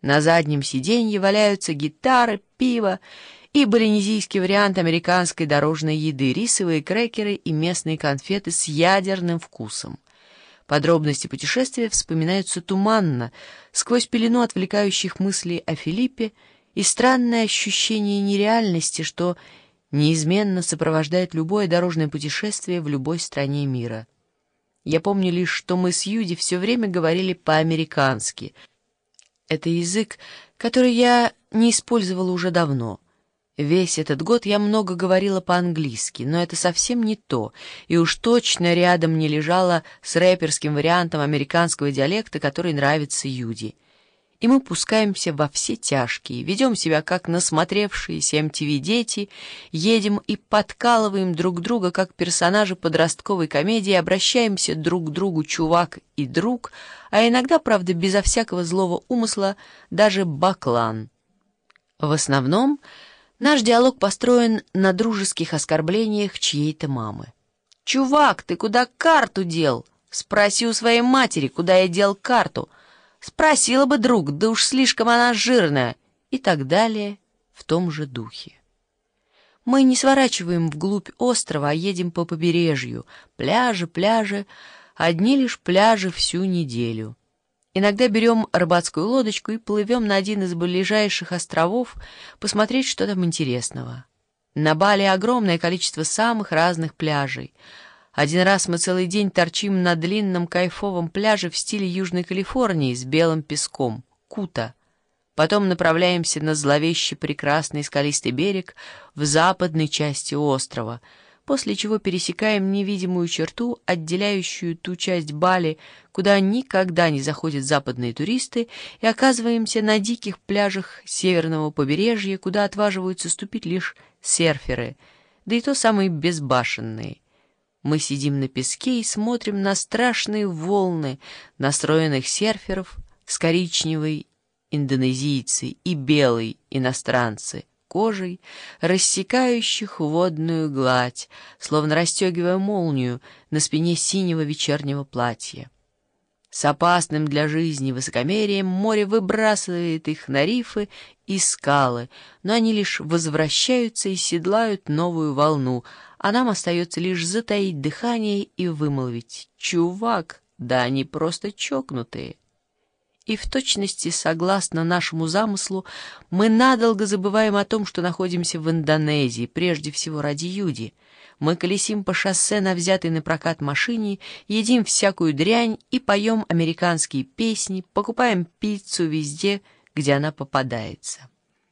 На заднем сиденье валяются гитары, пиво и балинезийский вариант американской дорожной еды, рисовые крекеры и местные конфеты с ядерным вкусом. Подробности путешествия вспоминаются туманно, сквозь пелену отвлекающих мыслей о Филиппе и странное ощущение нереальности, что неизменно сопровождает любое дорожное путешествие в любой стране мира. Я помню лишь, что мы с Юди все время говорили по-американски. Это язык, который я не использовала уже давно. Весь этот год я много говорила по-английски, но это совсем не то, и уж точно рядом не лежало с рэперским вариантом американского диалекта, который нравится Юди. И мы пускаемся во все тяжкие, ведем себя как насмотревшиеся MTV дети, едем и подкалываем друг друга, как персонажи подростковой комедии, обращаемся друг к другу чувак и друг, а иногда, правда, безо всякого злого умысла, даже баклан. В основном наш диалог построен на дружеских оскорблениях чьей-то мамы. «Чувак, ты куда карту дел? Спроси у своей матери, куда я дел карту. Спросила бы, друг, да уж слишком она жирная». И так далее в том же духе. Мы не сворачиваем вглубь острова, а едем по побережью. Пляжи, пляжи, одни лишь пляжи всю неделю. Иногда берем рыбацкую лодочку и плывем на один из ближайших островов посмотреть, что там интересного. На Бали огромное количество самых разных пляжей. Один раз мы целый день торчим на длинном кайфовом пляже в стиле Южной Калифорнии с белым песком — Кута. Потом направляемся на зловеще прекрасный скалистый берег в западной части острова, после чего пересекаем невидимую черту, отделяющую ту часть Бали, куда никогда не заходят западные туристы, и оказываемся на диких пляжах северного побережья, куда отваживаются ступить лишь серферы, да и то самые безбашенные. Мы сидим на песке и смотрим на страшные волны настроенных серферов с коричневой индонезийцы и белой иностранцы, кожей, рассекающих водную гладь, словно расстегивая молнию на спине синего вечернего платья. С опасным для жизни высокомерием море выбрасывает их на рифы и скалы, но они лишь возвращаются и седлают новую волну, а нам остается лишь затаить дыхание и вымолвить: «Чувак, да они просто чокнутые». И в точности, согласно нашему замыслу, мы надолго забываем о том, что находимся в Индонезии, прежде всего ради Юди. Мы колесим по шоссе на взятой на прокат машине, едим всякую дрянь и поем американские песни, покупаем пиццу везде, где она попадается.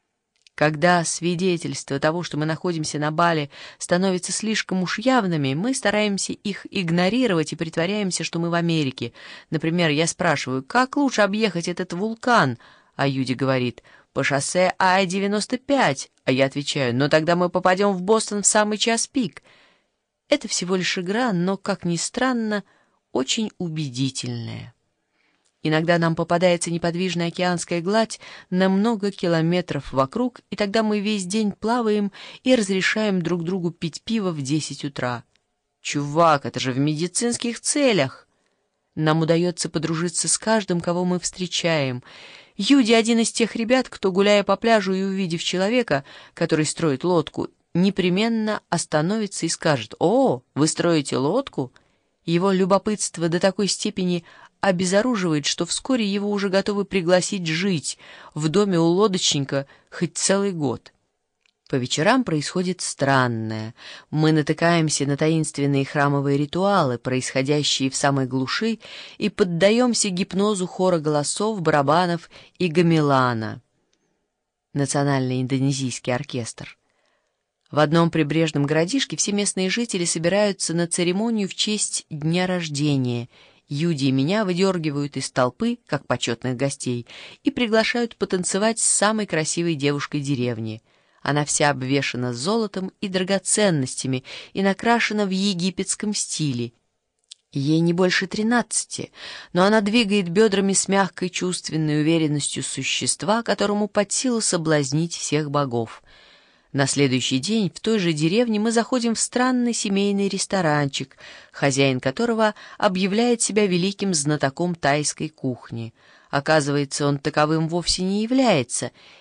Когда свидетельства того, что мы находимся на Бали, становятся слишком уж явными, мы стараемся их игнорировать и притворяемся, что мы в Америке. Например, я спрашиваю: «Как лучше объехать этот вулкан?» А Юди говорит: «По шоссе А-95». А я отвечаю: «Но тогда мы попадем в Бостон в самый час пик». Это всего лишь игра, но, как ни странно, очень убедительная. Иногда нам попадается неподвижная океанская гладь на много километров вокруг, и тогда мы весь день плаваем и разрешаем друг другу пить пиво в 10 утра. «Чувак, это же в медицинских целях!» Нам удается подружиться с каждым, кого мы встречаем. Юди — один из тех ребят, кто, гуляя по пляжу и увидев человека, который строит лодку, непременно остановится и скажет: «О, вы строите лодку?» Его любопытство до такой степени обезоруживает, что вскоре его уже готовы пригласить жить в доме у лодочника хоть целый год. По вечерам происходит странное. Мы натыкаемся на таинственные храмовые ритуалы, происходящие в самой глуши, и поддаемся гипнозу хора голосов, барабанов и гамелана. Национальный индонезийский оркестр. В одном прибрежном городишке все местные жители собираются на церемонию в честь дня рождения. Юди и меня выдергивают из толпы, как почетных гостей, и приглашают потанцевать с самой красивой девушкой деревни. Она вся обвешана золотом и драгоценностями и накрашена в египетском стиле. Ей не больше 13, но она двигает бедрами с мягкой чувственной уверенностью существа, которому под силу соблазнить всех богов. На следующий день в той же деревне мы заходим в странный семейный ресторанчик, хозяин которого объявляет себя великим знатоком тайской кухни. Оказывается, он таковым вовсе не является,